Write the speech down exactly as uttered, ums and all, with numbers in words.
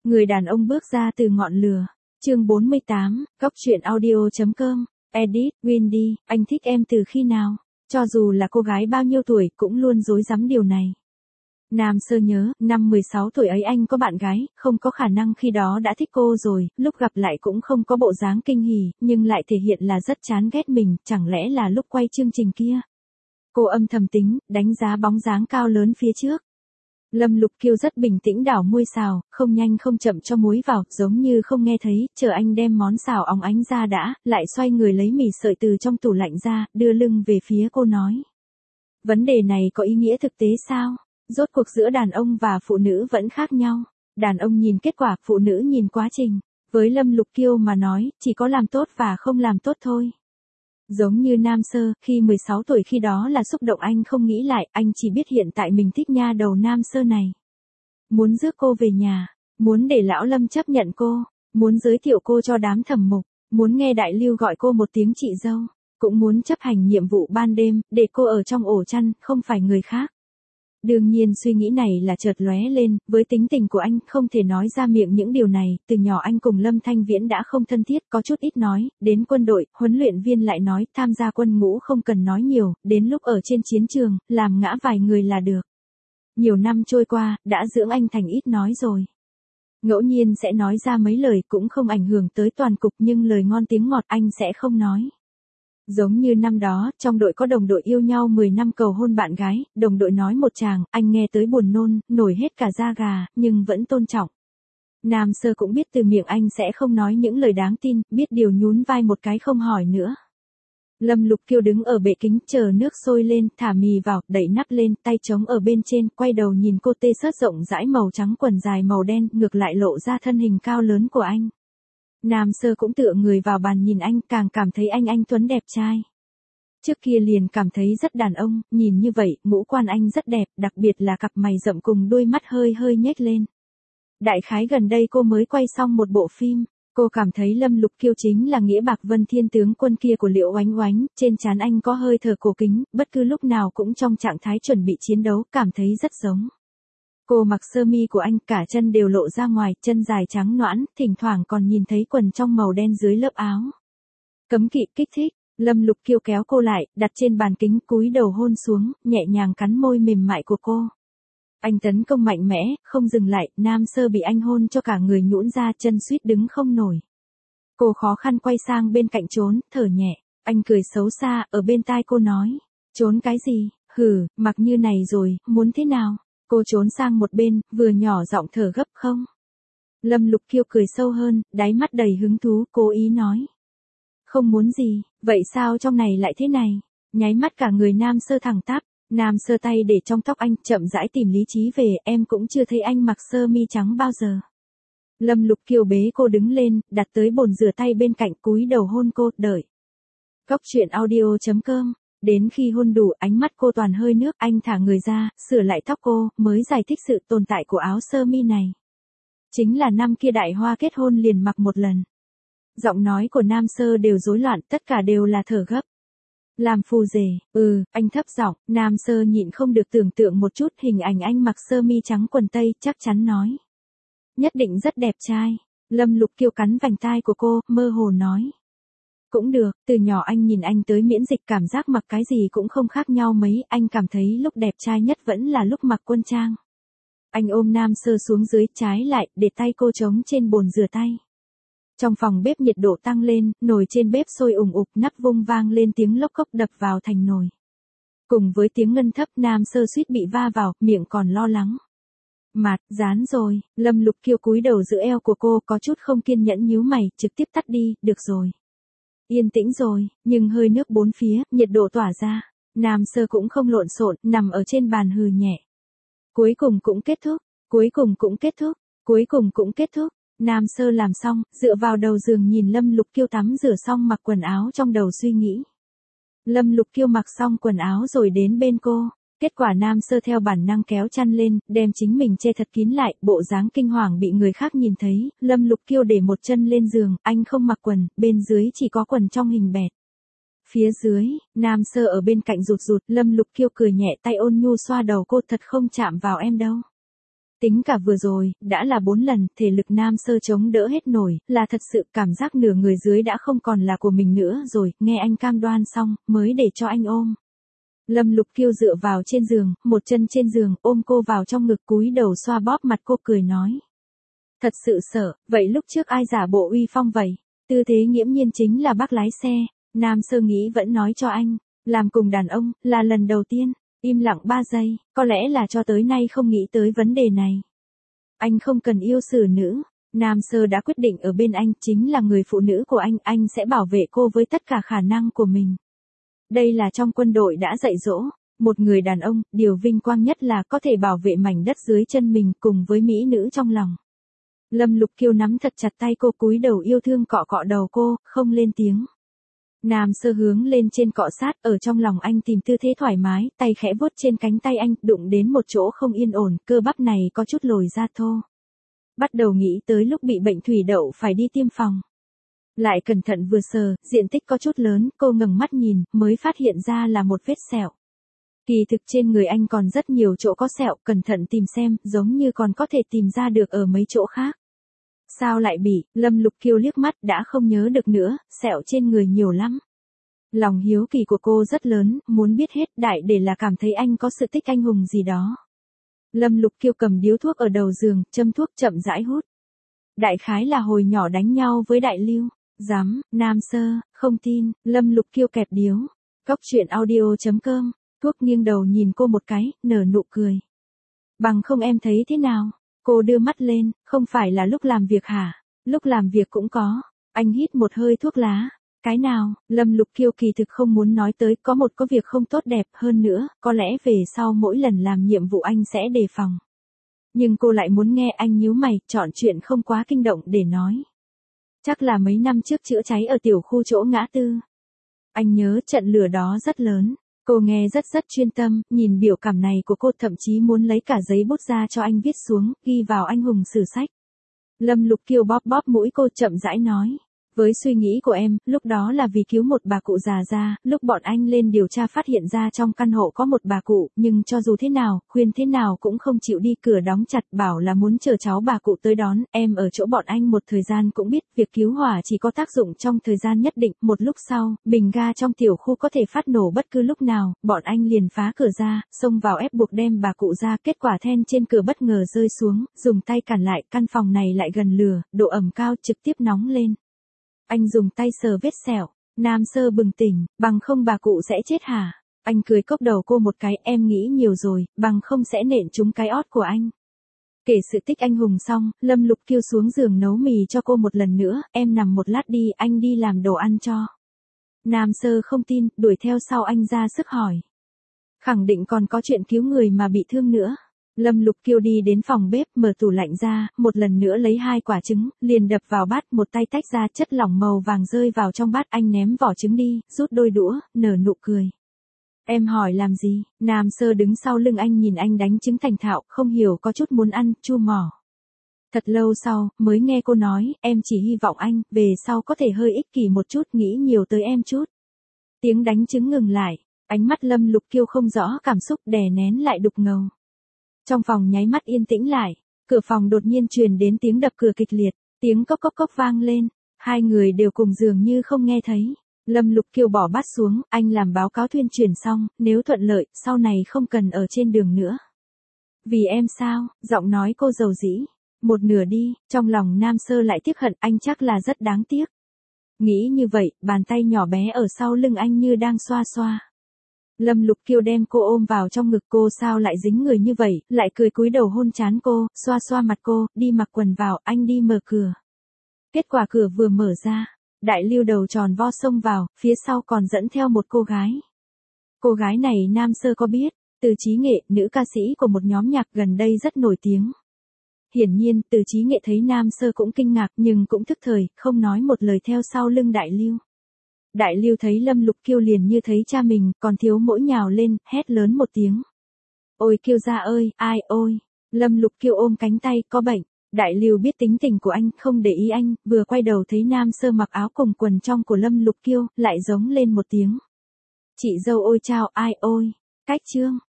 Người đàn ông bước ra từ ngọn lửa. Chương bốn mươi tám, Góc truyện audio chấm com. Edit, Windy, anh thích em từ khi nào? Cho dù là cô gái bao nhiêu tuổi cũng luôn dối rắm điều này. Nam Sơ nhớ, năm mười sáu tuổi ấy anh có bạn gái, không có khả năng khi đó đã thích cô rồi, lúc gặp lại cũng không có bộ dáng kinh hỉ, nhưng lại thể hiện là rất chán ghét mình, chẳng lẽ là lúc quay chương trình kia. Cô âm thầm tính, đánh giá bóng dáng cao lớn phía trước. Lâm Lục Kiêu rất bình tĩnh đảo muôi xào, không nhanh không chậm cho muối vào, giống như không nghe thấy, chờ anh đem món xào óng ánh ra đã, lại xoay người lấy mì sợi từ trong tủ lạnh ra, đưa lưng về phía cô nói. Vấn đề này có ý nghĩa thực tế sao? Rốt cuộc giữa đàn ông và phụ nữ vẫn khác nhau. Đàn ông nhìn kết quả, phụ nữ nhìn quá trình. Với Lâm Lục Kiêu mà nói, chỉ có làm tốt và không làm tốt thôi. Giống như Nam Sơ, khi mười sáu tuổi khi đó là xúc động anh không nghĩ lại, anh chỉ biết hiện tại mình thích nha đầu Nam Sơ này. Muốn rước cô về nhà, muốn để lão Lâm chấp nhận cô, muốn giới thiệu cô cho đám thẩm mục, muốn nghe đại lưu gọi cô một tiếng chị dâu, cũng muốn chấp hành nhiệm vụ ban đêm, để cô ở trong ổ chăn, không phải người khác. Đương nhiên suy nghĩ này là chợt lóe lên, với tính tình của anh không thể nói ra miệng những điều này, từ nhỏ anh cùng Lâm Thanh Viễn đã không thân thiết, có chút ít nói, đến quân đội, huấn luyện viên lại nói, tham gia quân ngũ không cần nói nhiều, đến lúc ở trên chiến trường, làm ngã vài người là được. Nhiều năm trôi qua, đã dưỡng anh thành ít nói rồi. Ngẫu nhiên sẽ nói ra mấy lời cũng không ảnh hưởng tới toàn cục nhưng lời ngon tiếng ngọt anh sẽ không nói. Giống như năm đó, trong đội có đồng đội yêu nhau mười năm cầu hôn bạn gái, đồng đội nói một chàng, anh nghe tới buồn nôn, nổi hết cả da gà, nhưng vẫn tôn trọng. Nam Sơ cũng biết từ miệng anh sẽ không nói những lời đáng tin, biết điều nhún vai một cái không hỏi nữa. Lâm Lục Kiêu đứng ở bệ kính chờ nước sôi lên, thả mì vào, đẩy nắp lên, tay trống ở bên trên, quay đầu nhìn cô tê sớt rộng rãi màu trắng quần dài màu đen, ngược lại lộ ra thân hình cao lớn của anh. Nam Sơ cũng tựa người vào bàn nhìn anh, càng cảm thấy anh anh tuấn đẹp trai. Trước kia liền cảm thấy rất đàn ông, nhìn như vậy, ngũ quan anh rất đẹp, đặc biệt là cặp mày rậm cùng đôi mắt hơi hơi nhếch lên. Đại khái gần đây cô mới quay xong một bộ phim, cô cảm thấy Lâm Lục Kiêu chính là nghĩa bạc vân thiên tướng quân kia của Liễu Oánh Oánh, trên trán anh có hơi thở cổ kính, bất cứ lúc nào cũng trong trạng thái chuẩn bị chiến đấu, cảm thấy rất giống. Cô mặc sơ mi của anh, cả chân đều lộ ra ngoài, chân dài trắng nõn, thỉnh thoảng còn nhìn thấy quần trong màu đen dưới lớp áo. Cấm kỵ kích thích, Lâm Lục Kiêu kéo cô lại, đặt trên bàn kính cúi đầu hôn xuống, nhẹ nhàng cắn môi mềm mại của cô. Anh tấn công mạnh mẽ, không dừng lại, Nam Sơ bị anh hôn cho cả người nhũn ra, chân suýt đứng không nổi. Cô khó khăn quay sang bên cạnh trốn, thở nhẹ, anh cười xấu xa, ở bên tai cô nói, trốn cái gì, hừ, mặc như này rồi, muốn thế nào? Cô trốn sang một bên, vừa nhỏ giọng thở gấp không. Lâm Lục Kiêu cười sâu hơn, đáy mắt đầy hứng thú, cố ý nói. Không muốn gì, vậy sao trong này lại thế này? Nháy mắt cả người Nam Sơ thẳng tắp, Nam Sơ tay để trong tóc anh, chậm rãi tìm lý trí về, em cũng chưa thấy anh mặc sơ mi trắng bao giờ. Lâm Lục Kiêu bế cô đứng lên, đặt tới bồn rửa tay bên cạnh, cúi đầu hôn cô, đợi. Góc truyện audio chấm com. Đến khi hôn đủ, ánh mắt cô toàn hơi nước, anh thả người ra, sửa lại tóc cô, mới giải thích sự tồn tại của áo sơ mi này. Chính là năm kia Đại Hoa kết hôn liền mặc một lần. Giọng nói của Nam Sơ đều rối loạn, tất cả đều là thở gấp. Làm phù rể, ừ, anh thấp giọng, Nam Sơ nhịn không được tưởng tượng một chút hình ảnh anh mặc sơ mi trắng quần tây, chắc chắn nói. Nhất định rất đẹp trai. Lâm Lục Kiêu cắn vành tai của cô, mơ hồ nói. Cũng được, từ nhỏ anh nhìn anh tới miễn dịch, cảm giác mặc cái gì cũng không khác nhau mấy, anh cảm thấy lúc đẹp trai nhất vẫn là lúc mặc quân trang. Anh ôm Nam Sơ xuống dưới, trái lại, để tay cô trống trên bồn rửa tay. Trong phòng bếp nhiệt độ tăng lên, nồi trên bếp sôi ủng ục, nắp vung vang lên tiếng lốc cốc đập vào thành nồi. Cùng với tiếng ngân thấp, Nam Sơ suýt bị va vào, miệng còn lo lắng. Mạt, dán rồi, Lâm Lục Kiêu cúi đầu giữ eo của cô, có chút không kiên nhẫn nhíu mày, trực tiếp tắt đi, được rồi. Yên tĩnh rồi, nhưng hơi nước bốn phía, nhiệt độ tỏa ra. Nam Sơ cũng không lộn xộn, nằm ở trên bàn hừ nhẹ. Cuối cùng cũng kết thúc, cuối cùng cũng kết thúc, cuối cùng cũng kết thúc. Nam Sơ làm xong, dựa vào đầu giường nhìn Lâm Lục Kiêu tắm rửa xong mặc quần áo trong đầu suy nghĩ. Lâm Lục Kiêu mặc xong quần áo rồi đến bên cô. Kết quả Nam Sơ theo bản năng kéo chăn lên, đem chính mình che thật kín lại, bộ dáng kinh hoàng bị người khác nhìn thấy, Lâm Lục Kiêu để một chân lên giường, anh không mặc quần, bên dưới chỉ có quần trong hình bẹt. Phía dưới, Nam Sơ ở bên cạnh rụt rụt, Lâm Lục Kiêu cười nhẹ, tay ôn nhu xoa đầu cô, thật không chạm vào em đâu. Tính cả vừa rồi, đã là bốn lần, thể lực Nam Sơ chống đỡ hết nổi, là thật sự cảm giác nửa người dưới đã không còn là của mình nữa rồi, nghe anh cam đoan xong, mới để cho anh ôm. Lâm Lục Kiêu dựa vào trên giường, một chân trên giường, ôm cô vào trong ngực cúi đầu xoa bóp mặt cô cười nói. Thật sự sợ, vậy lúc trước ai giả bộ uy phong vậy? Tư thế nghiễm nhiên chính là bác lái xe, Nam Sơ nghĩ vẫn nói cho anh, làm cùng đàn ông, là lần đầu tiên, im lặng ba giây, có lẽ là cho tới nay không nghĩ tới vấn đề này. Anh không cần yêu xử nữ, Nam Sơ đã quyết định ở bên anh, chính là người phụ nữ của anh, anh sẽ bảo vệ cô với tất cả khả năng của mình. Đây là trong quân đội đã dạy dỗ, một người đàn ông, điều vinh quang nhất là có thể bảo vệ mảnh đất dưới chân mình cùng với mỹ nữ trong lòng. Lâm Lục Kiêu nắm thật chặt tay cô cúi đầu yêu thương cọ cọ đầu cô, không lên tiếng. Nam Sơ hướng lên trên cọ sát, ở trong lòng anh tìm tư thế thoải mái, tay khẽ vuốt trên cánh tay anh, đụng đến một chỗ không yên ổn, cơ bắp này có chút lồi ra thô. Bắt đầu nghĩ tới lúc bị bệnh thủy đậu phải đi tiêm phòng. Lại cẩn thận vừa sờ, diện tích có chút lớn, cô ngẩng mắt nhìn, mới phát hiện ra là một vết sẹo. Kỳ thực trên người anh còn rất nhiều chỗ có sẹo, cẩn thận tìm xem, giống như còn có thể tìm ra được ở mấy chỗ khác. Sao lại bị, Lâm Lục Kiêu liếc mắt đã không nhớ được nữa, sẹo trên người nhiều lắm. Lòng hiếu kỳ của cô rất lớn, muốn biết hết, đại để là cảm thấy anh có sự tích anh hùng gì đó. Lâm Lục Kiêu cầm điếu thuốc ở đầu giường, châm thuốc chậm rãi hút. Đại khái là hồi nhỏ đánh nhau với Đại Lưu. Dám, Nam Sơ, không tin, Lâm Lục Kiêu kẹp điếu. Cóc truyện audio chấm com, thuốc nghiêng đầu nhìn cô một cái, nở nụ cười. Bằng không em thấy thế nào? Cô đưa mắt lên, không phải là lúc làm việc hả? Lúc làm việc cũng có. Anh hít một hơi thuốc lá. Cái nào? Lâm Lục Kiêu kỳ thực không muốn nói tới, có một có việc không tốt đẹp hơn nữa, có lẽ về sau mỗi lần làm nhiệm vụ anh sẽ đề phòng. Nhưng cô lại muốn nghe anh nhíu mày, chọn chuyện không quá kinh động để nói. Chắc là mấy năm trước chữa cháy ở tiểu khu chỗ ngã tư. Anh nhớ trận lửa đó rất lớn. Cô nghe rất rất chuyên tâm, nhìn biểu cảm này của cô thậm chí muốn lấy cả giấy bút ra cho anh viết xuống, ghi vào anh hùng sử sách. Lâm Lục Kiêu bóp bóp mũi cô chậm rãi nói. Với suy nghĩ của em, lúc đó là vì cứu một bà cụ già ra, lúc bọn anh lên điều tra phát hiện ra trong căn hộ có một bà cụ, nhưng cho dù thế nào, khuyên thế nào cũng không chịu đi, cửa đóng chặt, bảo là muốn chờ cháu bà cụ tới đón, em ở chỗ bọn anh một thời gian cũng biết, việc cứu hỏa chỉ có tác dụng trong thời gian nhất định, một lúc sau, bình ga trong tiểu khu có thể phát nổ bất cứ lúc nào, bọn anh liền phá cửa ra, xông vào ép buộc đem bà cụ ra, kết quả then trên cửa bất ngờ rơi xuống, dùng tay cản lại, căn phòng này lại gần lửa, độ ẩm cao trực tiếp nóng lên. Anh dùng tay sờ vết sẹo, Nam Sơ bừng tỉnh, bằng không bà cụ sẽ chết hả? Anh cười cốc đầu cô một cái, em nghĩ nhiều rồi, bằng không sẽ nện trúng cái ót của anh. Kể sự tích anh hùng xong, Lâm Lục Kiêu xuống giường nấu mì cho cô một lần nữa, em nằm một lát đi, anh đi làm đồ ăn cho. Nam Sơ không tin, đuổi theo sau anh ra sức hỏi. Khẳng định còn có chuyện cứu người mà bị thương nữa. Lâm Lục Kiêu đi đến phòng bếp, mở tủ lạnh ra, một lần nữa lấy hai quả trứng, liền đập vào bát, một tay tách ra, chất lỏng màu vàng rơi vào trong bát, anh ném vỏ trứng đi, rút đôi đũa, nở nụ cười. Em hỏi làm gì? Nam Sơ đứng sau lưng anh nhìn anh đánh trứng thành thạo, không hiểu có chút muốn ăn, chu mỏ. Thật lâu sau, mới nghe cô nói, em chỉ hy vọng anh, về sau có thể hơi ích kỷ một chút, nghĩ nhiều tới em chút. Tiếng đánh trứng ngừng lại, ánh mắt Lâm Lục Kiêu không rõ cảm xúc, đè nén lại đục ngầu. Trong phòng nháy mắt yên tĩnh lại, cửa phòng đột nhiên truyền đến tiếng đập cửa kịch liệt, tiếng cốc cốc cốc vang lên, hai người đều cùng dường như không nghe thấy. Lâm Lục Kiêu bỏ bát xuống, anh làm báo cáo tuyên truyền xong, nếu thuận lợi, sau này không cần ở trên đường nữa. Vì em sao, giọng nói cô dầu dĩ, một nửa đi, trong lòng Nam Sơ lại tiếc hận, anh chắc là rất đáng tiếc. Nghĩ như vậy, bàn tay nhỏ bé ở sau lưng anh như đang xoa xoa. Lâm Lục Kiêu đem cô ôm vào trong ngực, cô sao lại dính người như vậy, lại cười cúi đầu hôn trán cô, xoa xoa mặt cô, đi mặc quần vào, anh đi mở cửa. Kết quả cửa vừa mở ra, Đại Lưu đầu tròn vo xông vào, phía sau còn dẫn theo một cô gái. Cô gái này Nam Sơ có biết, Từ Chí Nghệ, nữ ca sĩ của một nhóm nhạc gần đây rất nổi tiếng. Hiển nhiên, Từ Chí Nghệ thấy Nam Sơ cũng kinh ngạc nhưng cũng thức thời, không nói một lời theo sau lưng Đại Lưu. Đại Lưu thấy Lâm Lục Kiêu liền như thấy cha mình, còn thiếu mỗi nhào lên, hét lớn một tiếng. Ôi Kiêu gia ơi, ai ôi. Lâm Lục Kiêu ôm cánh tay, có bệnh. Đại Lưu biết tính tình của anh, không để ý anh, vừa quay đầu thấy Nam Sơ mặc áo cùng quần trong của Lâm Lục Kiêu, lại giống lên một tiếng. Chị dâu ôi chao, ai ôi. Cách chương.